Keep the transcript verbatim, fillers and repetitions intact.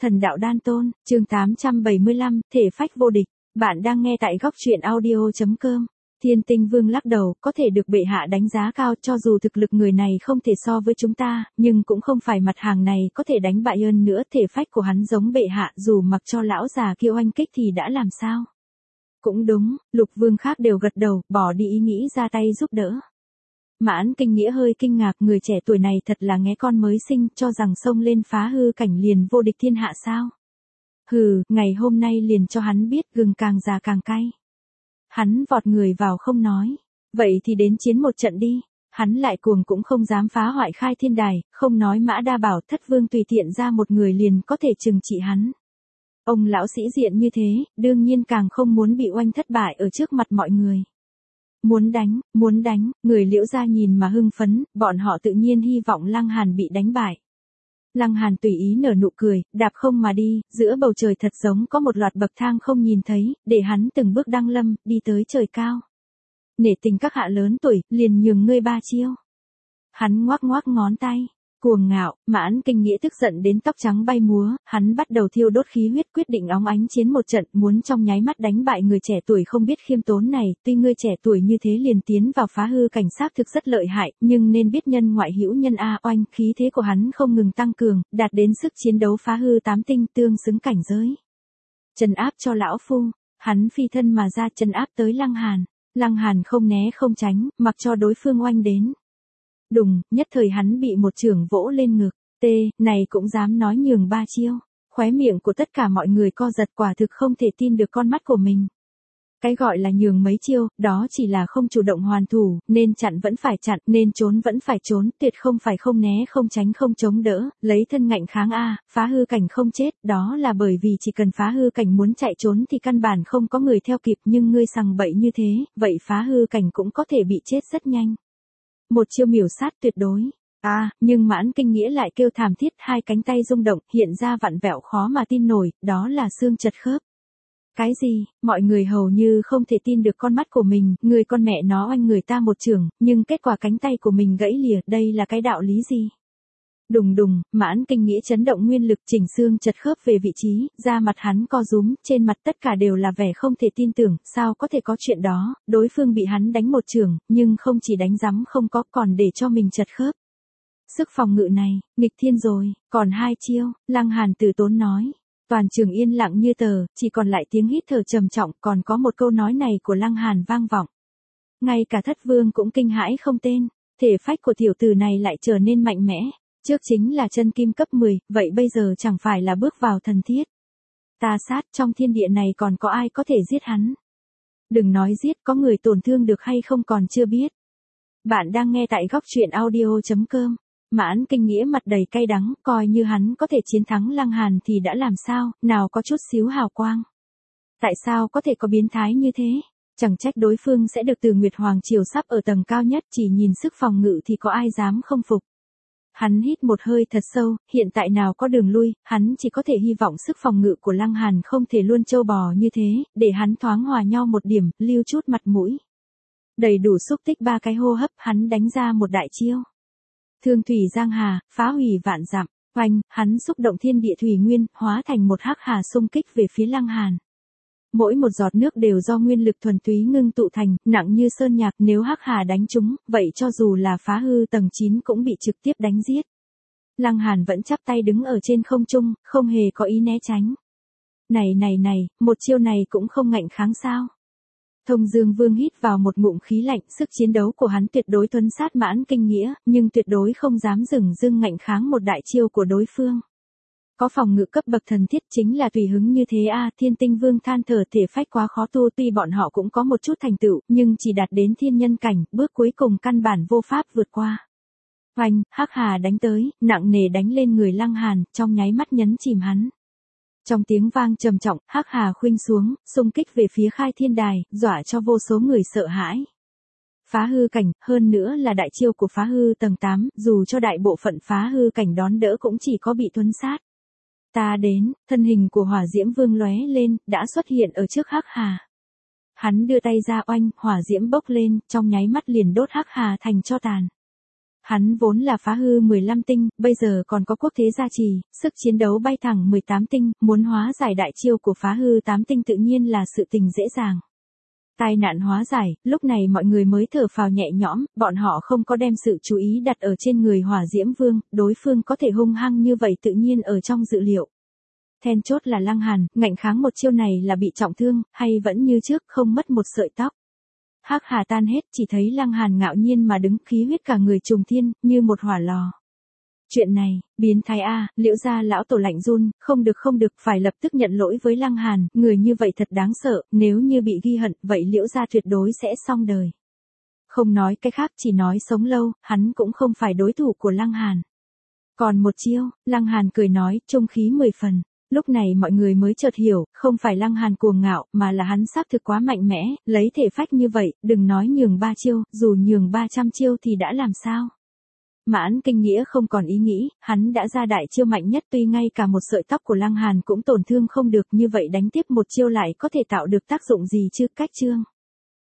Thần đạo đan tôn, chương tám trăm bảy mươi lăm, thể phách vô địch. Bạn đang nghe tại góc truyện audio chấm com. Thiên Tinh Vương lắc đầu, có thể được bệ hạ đánh giá cao cho dù thực lực người này không thể so với chúng ta, nhưng cũng không phải mặt hàng này có thể đánh bại hơn nữa. Thể phách của hắn giống bệ hạ, dù mặc cho lão già kia oanh kích thì đã làm sao. Cũng đúng, Lục Vương khác đều gật đầu, bỏ đi ý nghĩ ra tay giúp đỡ. Mãn Kinh Nghĩa hơi kinh ngạc, người trẻ tuổi này thật là nghé con mới sinh, cho rằng xông lên phá hư cảnh liền vô địch thiên hạ sao. Hừ, ngày hôm nay liền cho hắn biết gừng càng già càng cay. Hắn vọt người vào không nói, vậy thì đến chiến một trận đi. Hắn lại cuồng cũng không dám phá hoại khai thiên đài, không nói Mã Đa Bảo Thất Vương tùy tiện ra một người liền có thể trừng trị hắn. Ông lão sĩ diện như thế, đương nhiên càng không muốn bị oanh thất bại ở trước mặt mọi người. Muốn đánh, muốn đánh, người Liễu gia nhìn mà hưng phấn, bọn họ tự nhiên hy vọng Lăng Hàn bị đánh bại. Lăng Hàn tùy ý nở nụ cười, đạp không mà đi, giữa bầu trời thật giống có một loạt bậc thang không nhìn thấy, để hắn từng bước đăng lâm, đi tới trời cao. Nể tình các hạ lớn tuổi, liền nhường ngươi ba chiêu. Hắn ngoác ngoác ngón tay. Cuồng ngạo, Mãn Kinh Nghĩa tức giận đến tóc trắng bay múa, hắn bắt đầu thiêu đốt khí huyết, quyết định óng ánh chiến một trận, muốn trong nháy mắt đánh bại người trẻ tuổi không biết khiêm tốn này. Tuy ngươi trẻ tuổi như thế liền tiến vào phá hư cảnh sát thực rất lợi hại, nhưng nên biết nhân ngoại hữu nhân a. Oanh, khí thế của hắn không ngừng tăng cường, đạt đến sức chiến đấu phá hư tám tinh, tương xứng cảnh giới. Trấn áp cho lão phu, hắn phi thân mà ra, trấn áp tới Lăng Hàn. Lăng Hàn không né không tránh, mặc cho đối phương oanh đến. Đùng, nhất thời hắn bị một chưởng vỗ lên ngực. Tê, này cũng dám nói nhường ba chiêu. Khóe miệng của tất cả mọi người co giật, quả thực không thể tin được con mắt của mình. Cái gọi là nhường mấy chiêu, đó chỉ là không chủ động hoàn thủ, nên chặn vẫn phải chặn, nên trốn vẫn phải trốn, tuyệt không phải không né không tránh không chống đỡ, lấy thân ngạnh kháng a. Phá hư cảnh không chết, đó là bởi vì chỉ cần phá hư cảnh muốn chạy trốn thì căn bản không có người theo kịp, nhưng ngươi sằng bậy như thế, vậy phá hư cảnh cũng có thể bị chết rất nhanh. Một chiêu miểu sát tuyệt đối. À, nhưng Mãn Kinh Nghĩa lại kêu thảm thiết, hai cánh tay rung động, hiện ra vặn vẹo khó mà tin nổi, đó là xương chật khớp. Cái gì, mọi người hầu như không thể tin được con mắt của mình, người con mẹ nó oanh người ta một chưởng, nhưng kết quả cánh tay của mình gãy lìa, đây là cái đạo lý gì? Đùng đùng, Mãn Kinh Nghĩa chấn động nguyên lực, chỉnh xương chật khớp về vị trí, da mặt hắn co rúm, trên mặt tất cả đều là vẻ không thể tin tưởng, sao có thể có chuyện đó, đối phương bị hắn đánh một chưởng, nhưng không chỉ đánh rắm không có, còn để cho mình chật khớp. Sức phòng ngự này, nghịch thiên rồi, còn hai chiêu, Lăng Hàn từ tốn nói. Toàn trường yên lặng như tờ, chỉ còn lại tiếng hít thở trầm trọng, còn có một câu nói này của Lăng Hàn vang vọng. Ngay cả Thất Vương cũng kinh hãi không tên, thể phách của tiểu tử này lại trở nên mạnh mẽ. Trước chính là chân kim cấp mười, vậy bây giờ chẳng phải là bước vào thần thiết. Ta sát, trong thiên địa này còn có ai có thể giết hắn? Đừng nói giết, có người tổn thương được hay không còn chưa biết. Bạn đang nghe tại góc truyện audio chấm com. Mãn Kinh Nghĩa mặt đầy cay đắng, coi như hắn có thể chiến thắng Lăng Hàn thì đã làm sao, nào có chút xíu hào quang. Tại sao có thể có biến thái như thế? Chẳng trách đối phương sẽ được từ Nguyệt Hoàng Triều sắp ở tầng cao nhất, chỉ nhìn sức phòng ngự thì có ai dám không phục. Hắn hít một hơi thật sâu, hiện tại nào có đường lui, hắn chỉ có thể hy vọng sức phòng ngự của Lăng Hàn không thể luôn trâu bò như thế, để hắn thoáng hòa nhau một điểm, lưu chút mặt mũi. Đầy đủ xúc tích ba cái hô hấp, hắn đánh ra một đại chiêu. Thương thủy giang hà, phá hủy vạn dặm, oanh, hắn xúc động thiên địa thủy nguyên, hóa thành một hắc hà xung kích về phía Lăng Hàn. Mỗi một giọt nước đều do nguyên lực thuần túy ngưng tụ thành, nặng như sơn nhạc, nếu hắc hà đánh trúng, vậy cho dù là phá hư tầng chín cũng bị trực tiếp đánh giết. Lăng Hàn vẫn chắp tay đứng ở trên không trung, không hề có ý né tránh. Này này này, một chiêu này cũng không ngạnh kháng sao? Thông Dương Vương hít vào một ngụm khí lạnh, sức chiến đấu của hắn tuyệt đối thuấn sát Mãn Kinh Nghĩa, nhưng tuyệt đối không dám dừng dưng ngạnh kháng một đại chiêu của đối phương. Có phòng ngự cấp bậc thần thiết chính là tùy hứng như thế a. À, Thiên Tinh Vương than thở thể phách quá khó tu, tuy bọn họ cũng có một chút thành tựu, nhưng chỉ đạt đến thiên nhân cảnh, bước cuối cùng căn bản vô pháp vượt qua. Oanh, hắc hà đánh tới, nặng nề đánh lên người Lăng Hàn, trong nháy mắt nhấn chìm hắn. Trong tiếng vang trầm trọng, hắc hà khuynh xuống, xung kích về phía khai thiên đài, dọa cho vô số người sợ hãi. Phá hư cảnh, hơn nữa là đại chiêu của phá hư tầng tám, dù cho đại bộ phận phá hư cảnh đón đỡ cũng chỉ có bị thuấn sát. Ta đến, thân hình của Hỏa Diễm Vương lóe lên, đã xuất hiện ở trước hắc hà. Hắn đưa tay ra oanh, hỏa diễm bốc lên, trong nháy mắt liền đốt hắc hà thành tro tàn. Hắn vốn là phá hư mười lăm tinh, bây giờ còn có quốc thế gia trì, sức chiến đấu bay thẳng mười tám tinh, muốn hóa giải đại chiêu của phá hư tám tinh tự nhiên là sự tình dễ dàng. Tai nạn hóa giải, lúc này mọi người mới thở phào nhẹ nhõm, bọn họ không có đem sự chú ý đặt ở trên người Hỏa Diễm Vương, đối phương có thể hung hăng như vậy tự nhiên ở trong dự liệu. Then chốt là Lăng Hàn, ngạnh kháng một chiêu này là bị trọng thương, hay vẫn như trước không mất một sợi tóc. Hắc Hà tan hết, chỉ thấy Lăng Hàn ngạo nhiên mà đứng, khí huyết cả người trùng thiên, như một hỏa lò. Chuyện này, biến thái a, Liễu gia lão tổ lạnh run, không được không được, phải lập tức nhận lỗi với Lăng Hàn, người như vậy thật đáng sợ, nếu như bị ghi hận, vậy Liễu gia tuyệt đối sẽ xong đời. Không nói cái khác, chỉ nói sống lâu, hắn cũng không phải đối thủ của Lăng Hàn. Còn một chiêu, Lăng Hàn cười nói, trung khí mười phần. Lúc này mọi người mới chợt hiểu, không phải Lăng Hàn cuồng ngạo, mà là hắn xác thực quá mạnh mẽ, lấy thể phách như vậy, đừng nói nhường ba chiêu, dù nhường ba trăm chiêu thì đã làm sao. Mãn Kinh Nghĩa không còn ý nghĩ, hắn đã ra đại chiêu mạnh nhất, tuy ngay cả một sợi tóc của Lăng Hàn cũng tổn thương không được, như vậy đánh tiếp một chiêu lại có thể tạo được tác dụng gì chứ, cách chương.